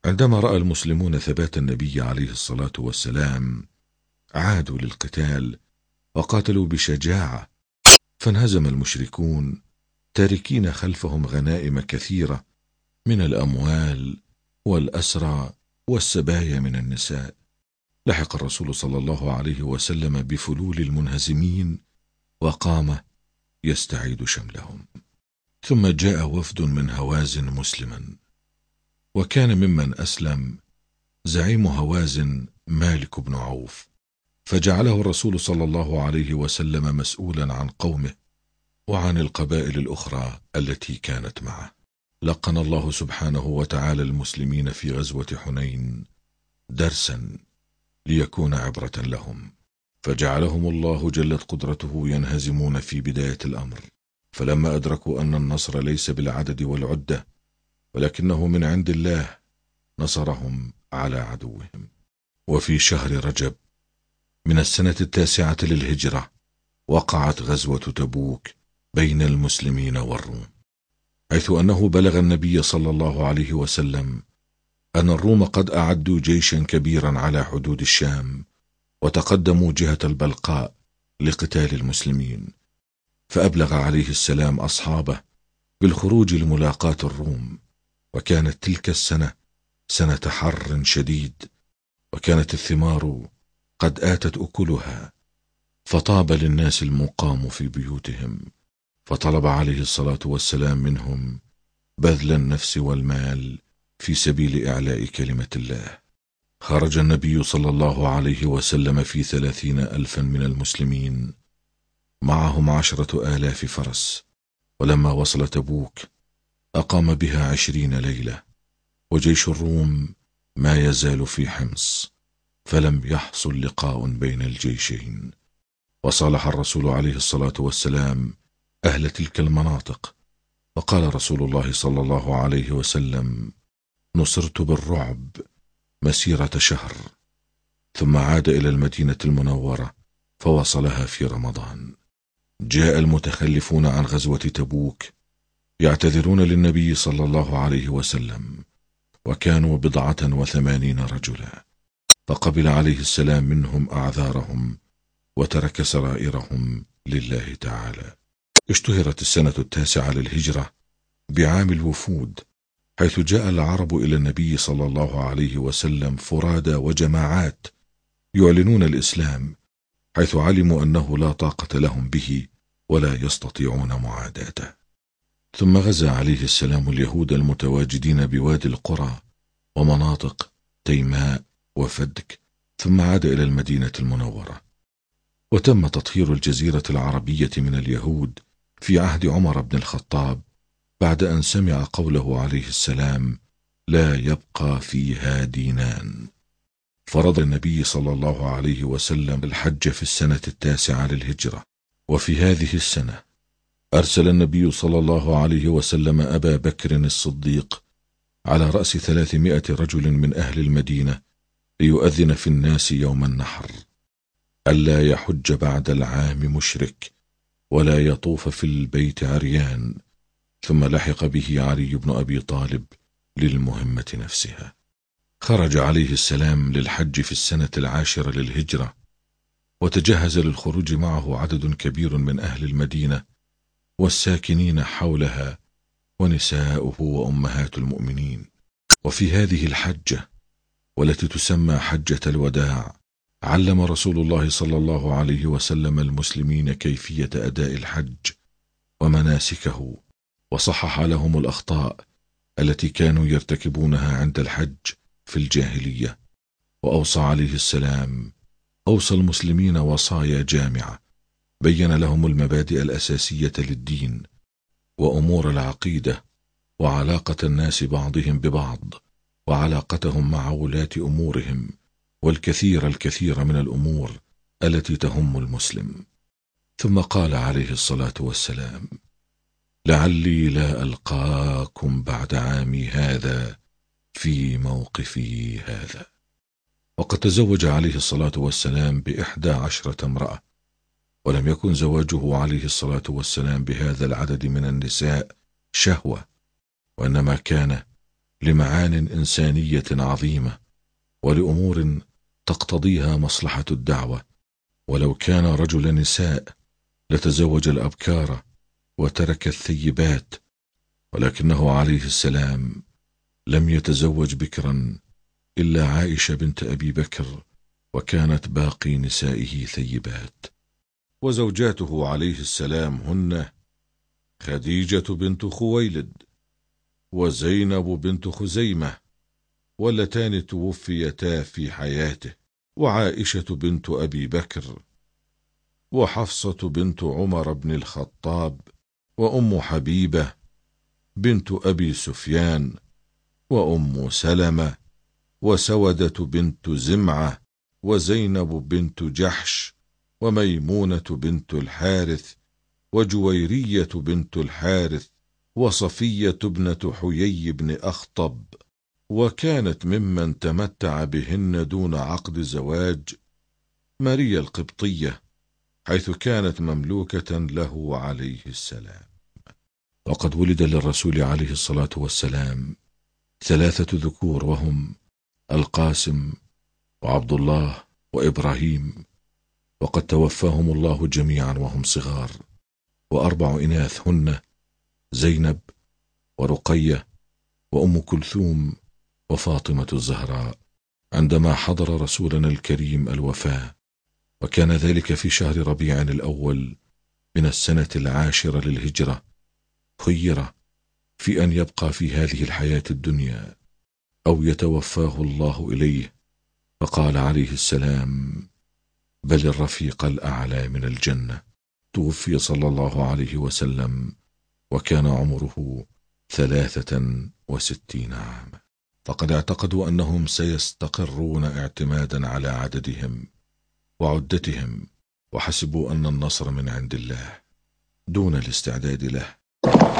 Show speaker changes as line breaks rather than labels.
عندما رأى المسلمون ثبات النبي عليه الصلاة والسلام عادوا للقتال وقاتلوا بشجاعة، فانهزم المشركون تاركين خلفهم غنائم كثيرة من الأموال والأسرى والسبايا من النساء. لحق الرسول صلى الله عليه وسلم بفلول المنهزمين وقام يستعيد شملهم. ثم جاء وفد من هوازن مسلما، وكان ممن أسلم زعيم هوازن مالك بن عوف، فجعله الرسول صلى الله عليه وسلم مسؤولا عن قومه وعن القبائل الأخرى التي كانت معه. لقن الله سبحانه وتعالى المسلمين في غزوة حنين درسا ليكون عبرة لهم، فجعلهم الله جلت قدرته ينهزمون في بداية الأمر، فلما أدركوا أن النصر ليس بالعدد والعدة ولكنه من عند الله نصرهم على عدوهم. وفي شهر رجب من السنة 9 للهجرة وقعت غزوة تبوك بين المسلمين والروم، حيث أنه بلغ النبي صلى الله عليه وسلم أن الروم قد أعدوا جيشا كبيرا على حدود الشام وتقدموا جهة البلقاء لقتال المسلمين، فأبلغ عليه السلام أصحابه بالخروج لملاقاة الروم. وكانت تلك السنة سنة حر شديد، وكانت الثمار قد آتت أكلها، فطاب للناس المقام في بيوتهم، فطلب عليه الصلاة والسلام منهم بذل النفس والمال في سبيل إعلاء كلمة الله. خرج النبي صلى الله عليه وسلم في 30,000 من المسلمين، معهم 10,000 فرس، ولما وصل تبوك أقام بها 20 ليلة، وجيش الروم ما يزال في حمص، فلم يحصل لقاء بين الجيشين. وصالح الرسول عليه الصلاة والسلام أهل تلك المناطق، وقال رسول الله صلى الله عليه وسلم: نصرت بالرعب مسيرة شهر. ثم عاد إلى المدينة المنورة فوصلها في رمضان. جاء المتخلفون عن غزوة تبوك يعتذرون للنبي صلى الله عليه وسلم، وكانوا 89 رجلا، فقبل عليه السلام منهم أعذارهم وترك سرائرهم لله تعالى. اشتهرت السنة 9 للهجرة بعام الوفود، حيث جاء العرب إلى النبي صلى الله عليه وسلم فرادى وجماعات يعلنون الإسلام، حيث علموا أنه لا طاقة لهم به ولا يستطيعون معاداته. ثم غزا عليه السلام اليهود المتواجدين بوادي القرى ومناطق تيماء وفدك، ثم عاد إلى المدينة المنورة. وتم تطهير الجزيرة العربية من اليهود في عهد عمر بن الخطاب، بعد أن سمع قوله عليه السلام: لا يبقى فيها دينان. فرض النبي صلى الله عليه وسلم الحج في السنة 9 للهجرة، وفي هذه السنة أرسل النبي صلى الله عليه وسلم أبا بكر الصديق على رأس 300 رجل من أهل المدينة ليؤذن في الناس يوم النحر ألا يحج بعد العام مشرك ولا يطوف في البيت عريان. ثم لحق به علي بن أبي طالب للمهمة نفسها. خرج عليه السلام للحج في السنة 10 للهجرة، وتجهز للخروج معه عدد كبير من أهل المدينة والساكنين حولها ونساؤه وأمهات المؤمنين. وفي هذه الحجة والتي تسمى حجة الوداع علم رسول الله صلى الله عليه وسلم المسلمين كيفية أداء الحج ومناسكه، وصحح لهم الأخطاء التي كانوا يرتكبونها عند الحج في الجاهلية. وأوصى عليه السلام المسلمين وصايا جامعة بين لهم المبادئ الأساسية للدين وأمور العقيدة وعلاقة الناس بعضهم ببعض وعلاقتهم مع ولاة أمورهم والكثير من الأمور التي تهم المسلم. ثم قال عليه الصلاة والسلام: لعلي لا ألقاكم بعد عامي هذا في موقفي هذا. وقد تزوج عليه الصلاة والسلام ب11 امرأة، ولم يكن زواجه عليه الصلاة والسلام بهذا العدد من النساء شهوة، وإنما كان لمعان إنسانية عظيمة ولأمور تقتضيها مصلحة الدعوة. ولو كان رجل نساء لتزوج الأبكار وترك الثيبات، ولكنه عليه السلام لم يتزوج بكرا إلا عائشة بنت أبي بكر، وكانت باقي نسائه ثيبات. وزوجاته عليه السلام هن خديجة بنت خويلد، وزينب بنت خزيمة، واللتان توفيتا في حياته، وعائشة بنت أبي بكر، وحفصة بنت عمر بن الخطاب، وأم حبيبة بنت أبي سفيان، وأم سلمة، وسودة بنت زمعة، وزينب بنت جحش، وميمونة بنت الحارث، وجويرية بنت الحارث، وصفية ابنة حيي بن أخطب. وكانت ممن تمتع بهن دون عقد زواج ماريا القبطية، حيث كانت مملوكة له عليه السلام. وقد ولد للرسول عليه الصلاة والسلام 3 ذكور، وهم القاسم وعبد الله وإبراهيم، وقد توفاهم الله جميعا وهم صغار. و4 إناث هن زينب ورقية وأم كلثوم وفاطمة الزهراء، عندما حضر رسولنا الكريم الوفاة، وكان ذلك في شهر ربيع الأول من السنة 10 للهجرة. خير في أن يبقى في هذه الحياة الدنيا أو يتوفاه الله إليه، فقال عليه السلام: بل الرفيق الأعلى من الجنة. توفي صلى الله عليه وسلم وكان عمره 63 عاما. فقد اعتقدوا أنهم سيستقرون اعتمادا على عددهم وعدتهم، وحسبوا أن النصر من عند الله دون الاستعداد له.